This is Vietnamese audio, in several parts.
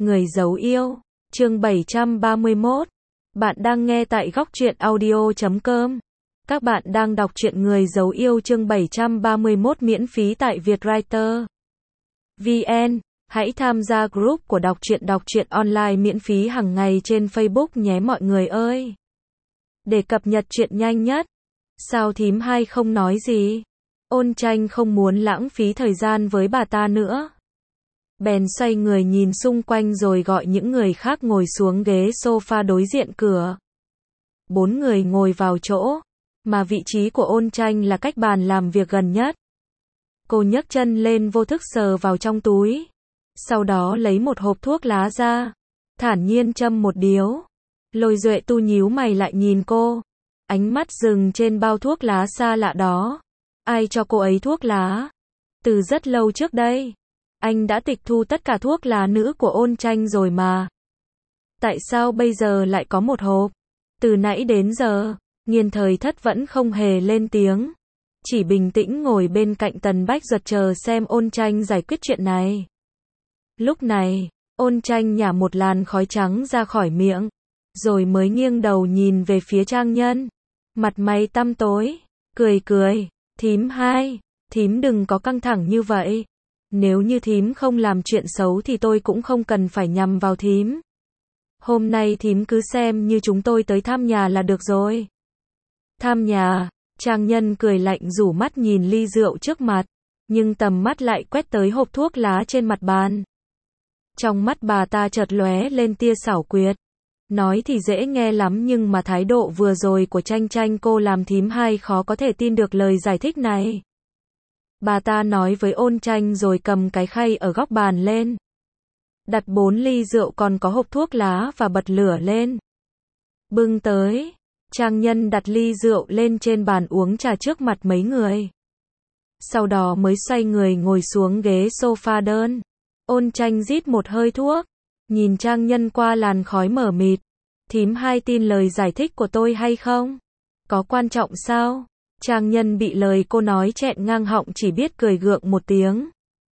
Người giấu yêu, chương 731. Bạn đang nghe tại góc truyện audio.com. Các bạn đang đọc truyện Người giấu yêu chương 731 miễn phí tại Vietwriter VN. Hãy tham gia group của đọc truyện online miễn phí hàng ngày trên Facebook nhé mọi người ơi. Để cập nhật truyện nhanh nhất. Sao thím hai không nói gì? Ôn Tranh không muốn lãng phí thời gian với bà ta nữa. Bèn xoay người nhìn xung quanh rồi gọi những người khác ngồi xuống ghế sofa đối diện cửa. 4 người ngồi vào chỗ, mà vị trí của Ôn Tranh là cách bàn làm việc gần nhất. Cô nhấc chân lên vô thức sờ vào trong túi. Sau đó lấy một hộp thuốc lá ra, thản nhiên châm một điếu. Lôi Duệ Tu nhíu mày lại nhìn cô. Ánh mắt dừng trên bao thuốc lá xa lạ đó. Ai cho cô ấy thuốc lá? Từ rất lâu trước đây. Anh đã tịch thu tất cả thuốc lá nữ của Ôn Tranh rồi mà. Tại sao bây giờ lại có một hộp? Từ nãy đến giờ, Nghiên Thời Thất vẫn không hề lên tiếng. Chỉ bình tĩnh ngồi bên cạnh Tần Bách Duật chờ xem Ôn Tranh giải quyết chuyện này. Lúc này, Ôn Tranh nhả một làn khói trắng ra khỏi miệng. Rồi mới nghiêng đầu nhìn về phía Trang Nhân. Mặt mày tăm tối, cười. Thím hai, thím đừng có căng thẳng như vậy. Nếu như thím không làm chuyện xấu thì tôi cũng không cần phải nhằm vào thím. Hôm nay thím cứ xem như chúng tôi tới thăm nhà là được rồi. Thăm nhà, Trang Nhân cười lạnh rủ mắt nhìn ly rượu trước mặt, nhưng tầm mắt lại quét tới hộp thuốc lá trên mặt bàn. Trong mắt bà ta chợt lóe lên tia xảo quyệt. Nói thì dễ nghe lắm nhưng mà thái độ vừa rồi của Tranh cô làm thím hai khó có thể tin được lời giải thích này. Bà ta nói với Ôn Tranh rồi cầm cái khay ở góc bàn lên. Đặt 4 ly rượu còn có hộp thuốc lá và bật lửa lên. Bưng tới. Trang Nhân đặt ly rượu lên trên bàn uống trà trước mặt mấy người. Sau đó mới xoay người ngồi xuống ghế sofa đơn. Ôn Tranh rít một hơi thuốc. Nhìn Trang Nhân qua làn khói mờ mịt. Thím hai tin lời giải thích của tôi hay không? Có quan trọng sao? Trang Nhân bị lời cô nói chẹn ngang họng chỉ biết cười gượng một tiếng.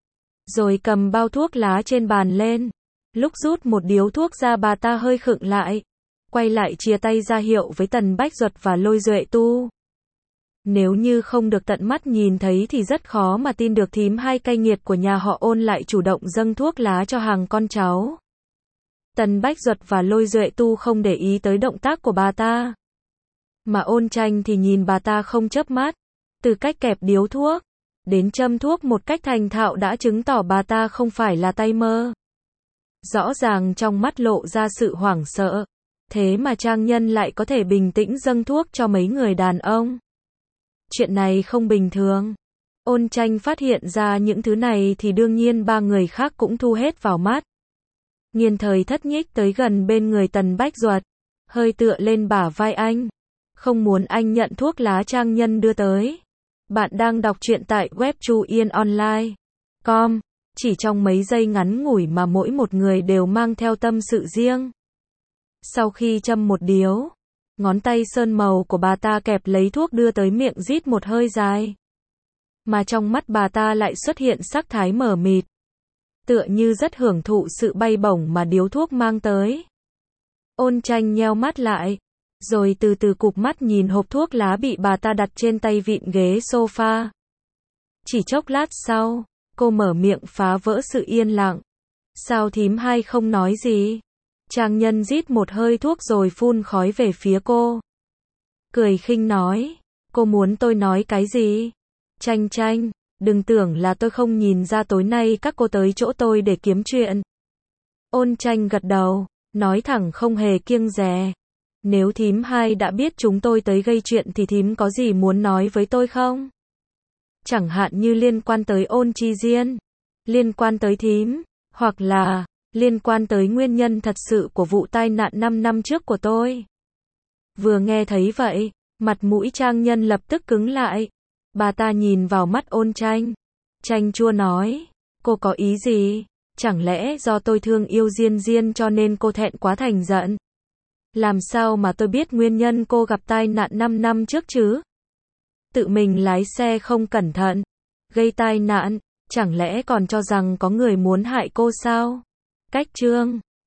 Rồi cầm bao thuốc lá trên bàn lên. Lúc rút một điếu thuốc ra bà ta hơi khựng lại. Quay lại chia tay ra hiệu với Tần Bách Duật và Lôi Duệ Tu. Nếu như không được tận mắt nhìn thấy thì rất khó mà tin được thím hai cay nghiệt của nhà họ Ôn lại chủ động dâng thuốc lá cho hàng con cháu. Tần Bách Duật và Lôi Duệ Tu không để ý tới động tác của bà ta. Mà Ôn Tranh thì nhìn bà ta không chớp mắt. Từ cách kẹp điếu thuốc, đến châm thuốc một cách thành thạo đã chứng tỏ bà ta không phải là tay mơ. Rõ ràng trong mắt lộ ra sự hoảng sợ. Thế mà Trang Nhân lại có thể bình tĩnh dâng thuốc cho mấy người đàn ông. Chuyện này không bình thường. Ôn Tranh phát hiện ra những thứ này thì đương nhiên ba người khác cũng thu hết vào mắt. Nghiên Thời Thất nhích tới gần bên người Tần Bách Duật, hơi tựa lên bả vai anh. Không muốn anh nhận thuốc lá Trang Nhân đưa tới. Bạn đang đọc truyện tại web chuyenonline.com. Chỉ trong mấy giây ngắn ngủi mà mỗi một người đều mang theo tâm sự riêng. Sau khi châm một điếu, ngón tay sơn màu của bà ta kẹp lấy thuốc đưa tới miệng rít một hơi dài. Mà trong mắt bà ta lại xuất hiện sắc thái mờ mịt. Tựa như rất hưởng thụ sự bay bổng mà điếu thuốc mang tới. Ôn Tranh nheo mắt lại. Rồi từ từ cụp mắt nhìn hộp thuốc lá bị bà ta đặt trên tay vịn ghế sofa. Chỉ chốc lát sau, cô mở miệng phá vỡ sự yên lặng. Sao thím hai không nói gì? Trang Nhân rít một hơi thuốc rồi phun khói về phía cô. Cười khinh nói, cô muốn tôi nói cái gì? Tranh, đừng tưởng là tôi không nhìn ra tối nay các cô tới chỗ tôi để kiếm chuyện. Ôn Tranh gật đầu, nói thẳng không hề kiêng dè. Nếu thím hai đã biết chúng tôi tới gây chuyện thì thím có gì muốn nói với tôi không? Chẳng hạn như liên quan tới Ôn Chi Diên, liên quan tới thím, hoặc là liên quan tới nguyên nhân thật sự của vụ tai nạn 5 năm trước của tôi. Vừa nghe thấy vậy, mặt mũi Trang Nhân lập tức cứng lại. Bà ta nhìn vào mắt Ôn Tranh. Tranh chua nói, cô có ý gì? Chẳng lẽ do tôi thương yêu Diên cho nên cô thẹn quá thành giận? Làm sao mà tôi biết nguyên nhân cô gặp tai nạn 5 năm trước chứ? Tự mình lái xe không cẩn thận, gây tai nạn, chẳng lẽ còn cho rằng có người muốn hại cô sao? Cách chương